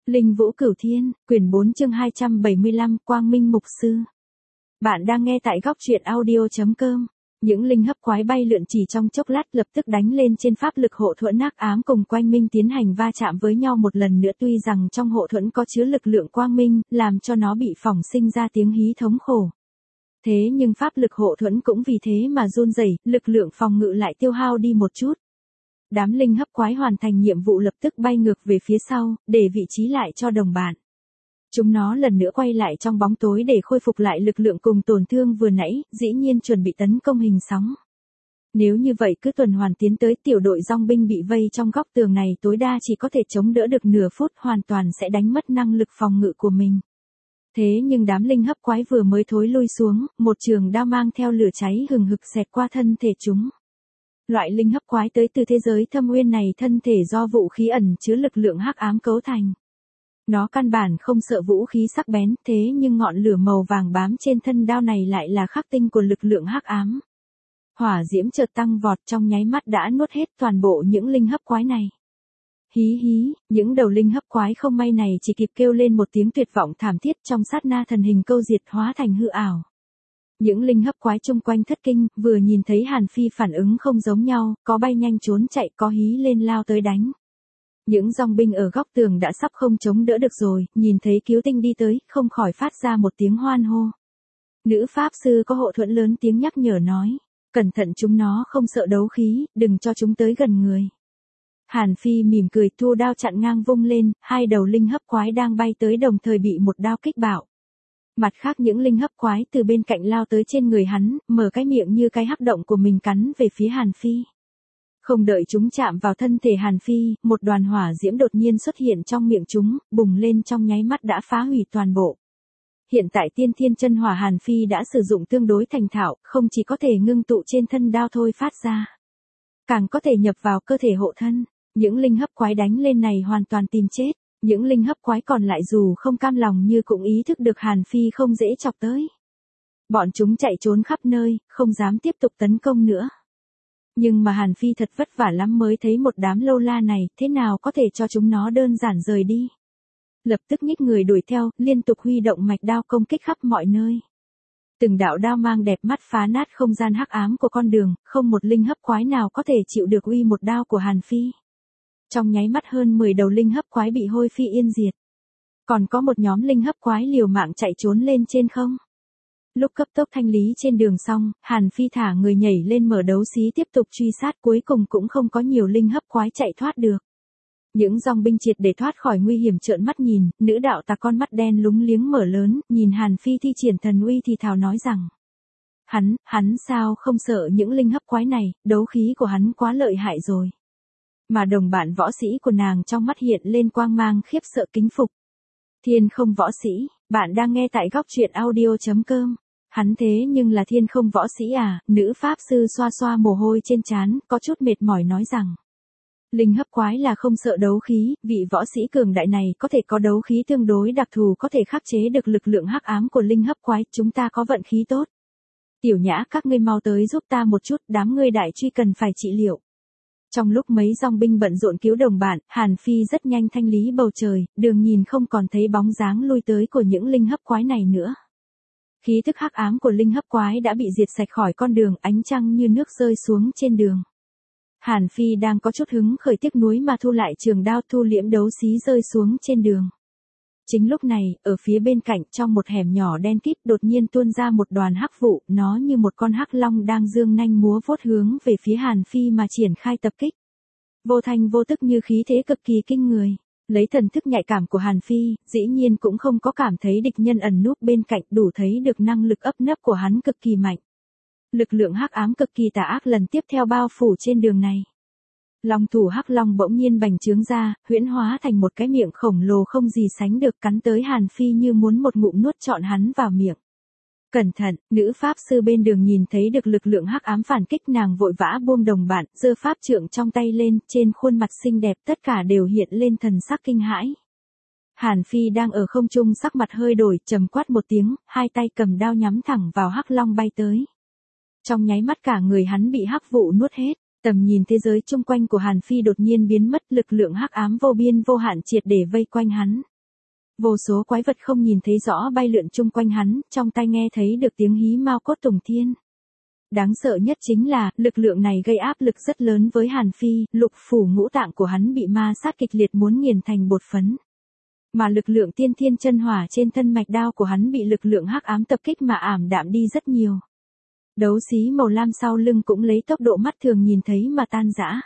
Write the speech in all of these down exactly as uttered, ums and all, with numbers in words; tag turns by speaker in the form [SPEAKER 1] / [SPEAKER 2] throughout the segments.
[SPEAKER 1] Linh Vũ Cửu Thiên, quyển bốn chương hai trăm bảy mươi lăm, Quang Minh Mục Sư. Bạn đang nghe tại góc truyện audio chấm com. Những linh hấp quái bay lượn chỉ trong chốc lát lập tức đánh lên trên pháp lực hộ thuẫn hắc ám cùng quanh minh tiến hành va chạm với nhau một lần nữa, tuy rằng trong hộ thuẫn có chứa lực lượng quang minh, làm cho nó bị phỏng sinh ra tiếng hí thống khổ. Thế nhưng pháp lực hộ thuẫn cũng vì thế mà run rẩy, lực lượng phòng ngự lại tiêu hao đi một chút. Đám linh hấp quái hoàn thành nhiệm vụ lập tức bay ngược về phía sau, để vị trí lại cho đồng bạn. Chúng nó lần nữa quay lại trong bóng tối để khôi phục lại lực lượng cùng tổn thương vừa nãy, dĩ nhiên chuẩn bị tấn công hình sóng. Nếu như vậy cứ tuần hoàn tiến tới, tiểu đội dòng binh bị vây trong góc tường này tối đa chỉ có thể chống đỡ được nửa phút, hoàn toàn sẽ đánh mất năng lực phòng ngự của mình. Thế nhưng đám linh hấp quái vừa mới thối lui xuống, một trường đao mang theo lửa cháy hừng hực xẹt qua thân thể chúng. Loại linh hấp quái tới từ thế giới thâm uyên này thân thể do vũ khí ẩn chứa lực lượng hắc ám cấu thành. Nó căn bản không sợ vũ khí sắc bén, thế nhưng ngọn lửa màu vàng bám trên thân đao này lại là khắc tinh của lực lượng hắc ám. Hỏa diễm chợt tăng vọt, trong nháy mắt đã nuốt hết toàn bộ những linh hấp quái này. Hí hí, những đầu linh hấp quái không may này chỉ kịp kêu lên một tiếng tuyệt vọng thảm thiết, trong sát na thần hình câu diệt hóa thành hư ảo. Những linh hấp quái chung quanh thất kinh, vừa nhìn thấy Hàn Phi phản ứng không giống nhau, có bay nhanh trốn chạy, có hí lên lao tới đánh. Những dòng binh ở góc tường đã sắp không chống đỡ được rồi, nhìn thấy cứu tinh đi tới, không khỏi phát ra một tiếng hoan hô. Nữ pháp sư có hộ thuẫn lớn tiếng nhắc nhở nói, cẩn thận chúng nó không sợ đấu khí, đừng cho chúng tới gần người. Hàn Phi mỉm cười thu đao chặn ngang vung lên, hai đầu linh hấp quái đang bay tới đồng thời bị một đao kích bạo. Mặt khác những linh hấp quái từ bên cạnh lao tới trên người hắn, mở cái miệng như cái hắc động của mình cắn về phía Hàn Phi. Không đợi chúng chạm vào thân thể Hàn Phi, một đoàn hỏa diễm đột nhiên xuất hiện trong miệng chúng, bùng lên trong nháy mắt đã phá hủy toàn bộ. Hiện tại tiên thiên chân hỏa Hàn Phi đã sử dụng tương đối thành thạo, không chỉ có thể ngưng tụ trên thân đao thôi phát ra, càng có thể nhập vào cơ thể hộ thân. Những linh hấp quái đánh lên này hoàn toàn tìm chết. Những linh hấp quái còn lại dù không cam lòng như cũng ý thức được Hàn Phi không dễ chọc tới. Bọn chúng chạy trốn khắp nơi, không dám tiếp tục tấn công nữa. Nhưng mà Hàn Phi thật vất vả lắm mới thấy một đám lâu la này, thế nào có thể cho chúng nó đơn giản rời đi. Lập tức nhích người đuổi theo, liên tục huy động mạch đao công kích khắp mọi nơi. Từng đạo đao mang đẹp mắt phá nát không gian hắc ám của con đường, không một linh hấp quái nào có thể chịu được uy một đao của Hàn Phi. Trong nháy mắt hơn mười đầu linh hấp quái bị hôi phi yên diệt. Còn có một nhóm linh hấp quái liều mạng chạy trốn lên trên không. Lúc cấp tốc thanh lý trên đường xong, Hàn Phi thả người nhảy lên mở đấu xí tiếp tục truy sát, cuối cùng cũng không có nhiều linh hấp quái chạy thoát được. Những dòng binh triệt để thoát khỏi nguy hiểm trợn mắt nhìn, nữ đạo tà con mắt đen lúng liếng mở lớn, nhìn Hàn Phi thi triển thần uy thì thào nói rằng. Hắn, hắn sao không sợ những linh hấp quái này, đấu khí của hắn quá lợi hại rồi. Mà đồng bạn võ sĩ của nàng trong mắt hiện lên quang mang khiếp sợ kính phục. Thiên không võ sĩ, bạn đang nghe tại góc truyện audio chấm com. Hắn thế nhưng là thiên không võ sĩ à, nữ pháp sư xoa xoa mồ hôi trên trán, có chút mệt mỏi nói rằng. Linh hấp quái là không sợ đấu khí, vị võ sĩ cường đại này có thể có đấu khí tương đối đặc thù có thể khắc chế được lực lượng hắc ám của linh hấp quái, chúng ta có vận khí tốt. Tiểu Nhã các ngươi mau tới giúp ta một chút, đám ngươi đại truy cần phải trị liệu. Trong lúc mấy dòng binh bận rộn cứu đồng bạn, Hàn Phi rất nhanh thanh lý bầu trời, đường nhìn không còn thấy bóng dáng lui tới của những linh hấp quái này nữa. Khí thức hắc ám của linh hấp quái đã bị diệt sạch khỏi con đường, ánh trăng như nước rơi xuống trên đường. Hàn Phi đang có chút hứng khởi tiếc nuối mà thu lại trường đao, thu liễm đấu xí rơi xuống trên đường. Chính lúc này, ở phía bên cạnh trong một hẻm nhỏ đen kịt đột nhiên tuôn ra một đoàn hắc vụ, nó như một con hắc long đang dương nanh múa vuốt hướng về phía Hàn Phi mà triển khai tập kích. Vô thanh vô tức như khí thế cực kỳ kinh người. Lấy thần thức nhạy cảm của Hàn Phi, dĩ nhiên cũng không có cảm thấy địch nhân ẩn núp bên cạnh, đủ thấy được năng lực ấp nấp của hắn cực kỳ mạnh. Lực lượng hắc ám cực kỳ tà ác lần tiếp theo bao phủ trên đường này. Long thủ hắc long bỗng nhiên bành trướng ra, huyễn hóa thành một cái miệng khổng lồ không gì sánh được, cắn tới Hàn Phi như muốn một ngụm nuốt trọn hắn vào miệng. Cẩn thận, nữ pháp sư bên đường nhìn thấy được lực lượng hắc ám phản kích, nàng vội vã buông đồng bạn, giơ pháp trượng trong tay lên, trên khuôn mặt xinh đẹp tất cả đều hiện lên thần sắc kinh hãi. Hàn Phi đang ở không trung sắc mặt hơi đổi, trầm quát một tiếng, hai tay cầm đao nhắm thẳng vào hắc long bay tới. Trong nháy mắt cả người hắn bị hắc vụ nuốt hết. Tầm nhìn thế giới chung quanh của Hàn Phi đột nhiên biến mất, lực lượng hắc ám vô biên vô hạn triệt để vây quanh hắn. Vô số quái vật không nhìn thấy rõ bay lượn chung quanh hắn, trong tai nghe thấy được tiếng hí mao cốt tùng thiên. Đáng sợ nhất chính là, lực lượng này gây áp lực rất lớn với Hàn Phi, lục phủ ngũ tạng của hắn bị ma sát kịch liệt muốn nghiền thành bột phấn. Mà lực lượng tiên thiên chân hỏa trên thân mạch đao của hắn bị lực lượng hắc ám tập kích mà ảm đạm đi rất nhiều. Đấu xí màu lam sau lưng cũng lấy tốc độ mắt thường nhìn thấy mà tan rã.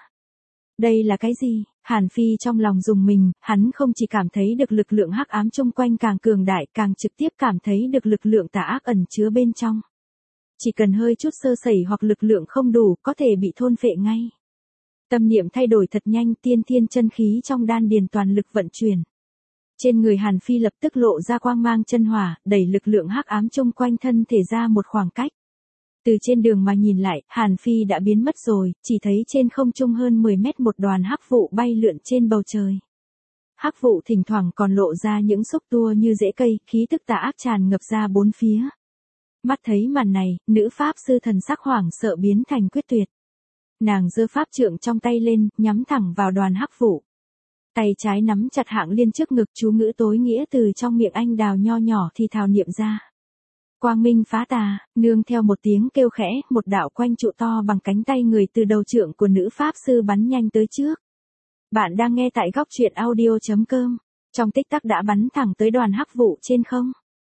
[SPEAKER 1] Đây là cái gì? Hàn Phi trong lòng rùng mình, hắn không chỉ cảm thấy được lực lượng hắc ám chung quanh càng cường đại, càng trực tiếp cảm thấy được lực lượng tà ác ẩn chứa bên trong. Chỉ cần hơi chút sơ sẩy hoặc lực lượng không đủ, có thể bị thôn phệ ngay. Tâm niệm thay đổi thật nhanh, tiên thiên chân khí trong đan điền toàn lực vận chuyển. Trên người Hàn Phi lập tức lộ ra quang mang chân hỏa, đẩy lực lượng hắc ám chung quanh thân thể ra một khoảng cách. Từ trên đường mà nhìn lại, Hàn Phi đã biến mất rồi, chỉ thấy trên không trung hơn mười mét một đoàn hắc vụ bay lượn trên bầu trời. Hắc vụ thỉnh thoảng còn lộ ra những xúc tua như rễ cây, khí tức tà ác tràn ngập ra bốn phía. Mắt thấy màn này, nữ pháp sư thần sắc hoảng sợ biến thành quyết tuyệt. Nàng giơ pháp trượng trong tay lên, nhắm thẳng vào đoàn hắc vụ. Tay trái nắm chặt hạng liên trước ngực, chú ngữ tối nghĩa từ trong miệng anh đào nho nhỏ thì thào niệm ra. Quang minh phá tà, nương theo một tiếng kêu khẽ, một đạo quanh trụ to bằng cánh tay người từ đầu trượng của nữ pháp sư bắn nhanh tới trước. Bạn đang nghe tại góc truyện audio chấm com, trong tích tắc đã bắn thẳng tới đoàn hắc vụ trên không.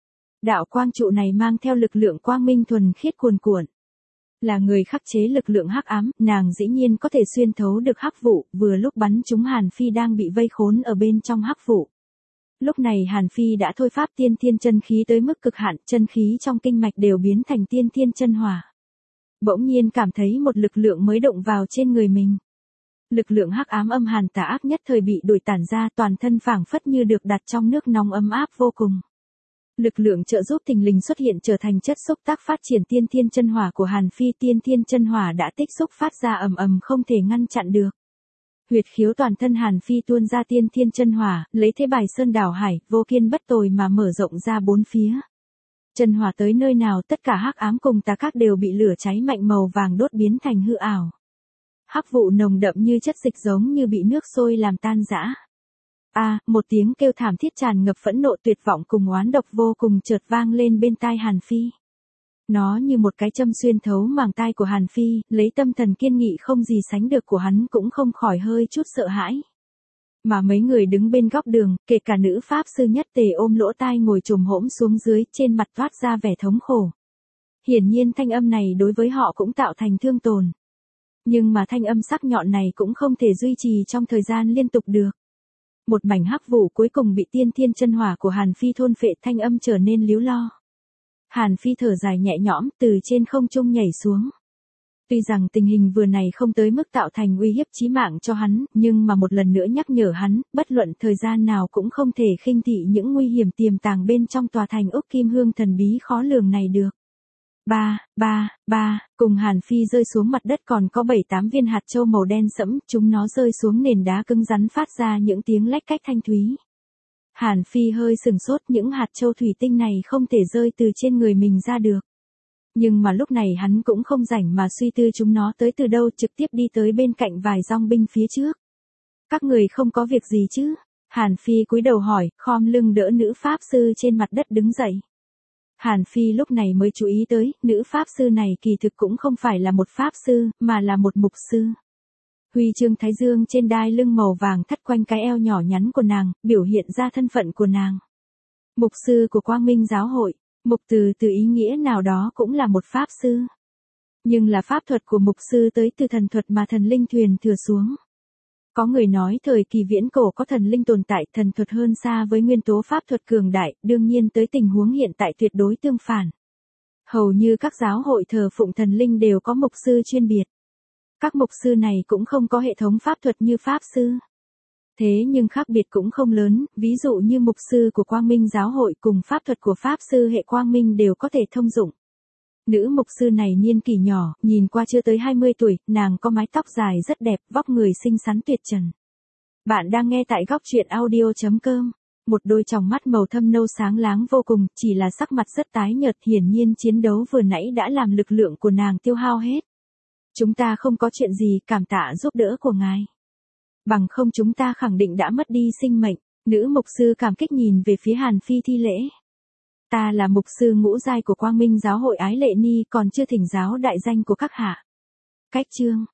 [SPEAKER 1] Đạo quang trụ này mang theo lực lượng quang minh thuần khiết cuồn cuộn. Là người khắc chế lực lượng hắc ám, nàng dĩ nhiên có thể xuyên thấu được hắc vụ, vừa lúc bắn trúng Hàn Phi đang bị vây khốn ở bên trong hắc vụ. Lúc này Hàn Phi đã thôi pháp tiên thiên chân khí tới mức cực hạn, chân khí trong kinh mạch đều biến thành tiên thiên chân hỏa. Bỗng nhiên cảm thấy một lực lượng mới động vào trên người mình. Lực lượng hắc ám âm hàn tà ác nhất thời bị đuổi tản ra, toàn thân phảng phất như được đặt trong nước nóng ấm áp vô cùng. Lực lượng trợ giúp thình lình xuất hiện trở thành chất xúc tác phát triển tiên thiên chân hỏa của Hàn Phi, tiên thiên chân hỏa đã tích xúc phát ra ầm ầm không thể ngăn chặn được. Huyệt khiếu toàn thân Hàn Phi tuôn ra tiên thiên chân hỏa, lấy thế bài sơn đảo hải, vô kiên bất tồi mà mở rộng ra bốn phía. Chân hỏa tới nơi nào tất cả hắc ám cùng tà các đều bị lửa cháy mạnh màu vàng đốt biến thành hư ảo. Hắc vụ nồng đậm như chất dịch giống như bị nước sôi làm tan rã. A, à, một tiếng kêu thảm thiết tràn ngập phẫn nộ tuyệt vọng cùng oán độc vô cùng chợt vang lên bên tai Hàn Phi. Nó như một cái châm xuyên thấu màng tai của Hàn Phi, lấy tâm thần kiên nghị không gì sánh được của hắn cũng không khỏi hơi chút sợ hãi. Mà mấy người đứng bên góc đường, kể cả nữ pháp sư nhất tề ôm lỗ tai ngồi trồm hỗn xuống dưới, trên mặt toát ra vẻ thống khổ. Hiển nhiên thanh âm này đối với họ cũng tạo thành thương tổn. Nhưng mà thanh âm sắc nhọn này cũng không thể duy trì trong thời gian liên tục được. Một mảnh hắc vụ cuối cùng bị tiên thiên chân hỏa của Hàn Phi thôn phệ, thanh âm trở nên líu lo. Hàn Phi thở dài nhẹ nhõm, từ trên không trung nhảy xuống. Tuy rằng tình hình vừa này không tới mức tạo thành uy hiếp chí mạng cho hắn, nhưng mà một lần nữa nhắc nhở hắn, bất luận thời gian nào cũng không thể khinh thị những nguy hiểm tiềm tàng bên trong tòa thành ốc kim hương thần bí khó lường này được. Ba, ba, ba, cùng Hàn Phi rơi xuống mặt đất còn có bảy tám viên hạt châu màu đen sẫm, chúng nó rơi xuống nền đá cứng rắn phát ra những tiếng lách cách thanh thúy. Hàn Phi hơi sừng sốt, những hạt châu thủy tinh này không thể rơi từ trên người mình ra được. Nhưng mà lúc này hắn cũng không rảnh mà suy tư chúng nó tới từ đâu, trực tiếp đi tới bên cạnh vài dòng binh phía trước. Các người không có việc gì chứ? Hàn Phi cúi đầu hỏi, khom lưng đỡ nữ pháp sư trên mặt đất đứng dậy. Hàn Phi lúc này mới chú ý tới, nữ pháp sư này kỳ thực cũng không phải là một pháp sư, mà là một mục sư. Huy chương thái dương trên đai lưng màu vàng thắt quanh cái eo nhỏ nhắn của nàng, biểu hiện ra thân phận của nàng. Mục sư của Quang Minh giáo hội, mục từ từ ý nghĩa nào đó cũng là một pháp sư. Nhưng là pháp thuật của mục sư tới từ thần thuật mà thần linh thuyền thừa xuống. Có người nói thời kỳ viễn cổ có thần linh tồn tại, thần thuật hơn xa với nguyên tố pháp thuật cường đại, đương nhiên tới tình huống hiện tại tuyệt đối tương phản. Hầu như các giáo hội thờ phụng thần linh đều có mục sư chuyên biệt. Các mục sư này cũng không có hệ thống pháp thuật như pháp sư. Thế nhưng khác biệt cũng không lớn, ví dụ như mục sư của Quang Minh giáo hội cùng pháp thuật của pháp sư hệ Quang Minh đều có thể thông dụng. Nữ mục sư này niên kỷ nhỏ, nhìn qua chưa tới hai mươi tuổi, nàng có mái tóc dài rất đẹp, vóc người xinh xắn tuyệt trần. Bạn đang nghe tại góc truyện audio chấm com. Một đôi tròng mắt màu thâm nâu sáng láng vô cùng, chỉ là sắc mặt rất tái nhợt, hiển nhiên chiến đấu vừa nãy đã làm lực lượng của nàng tiêu hao hết. Chúng ta không có chuyện gì, cảm tạ giúp đỡ của ngài. Bằng không chúng ta khẳng định đã mất đi sinh mệnh. Nữ mục sư cảm kích nhìn về phía Hàn Phi thi lễ. Ta là mục sư ngũ giai của Quang Minh giáo hội Ái Lệ Ni, còn chưa thỉnh giáo đại danh của các hạ. Cách chương.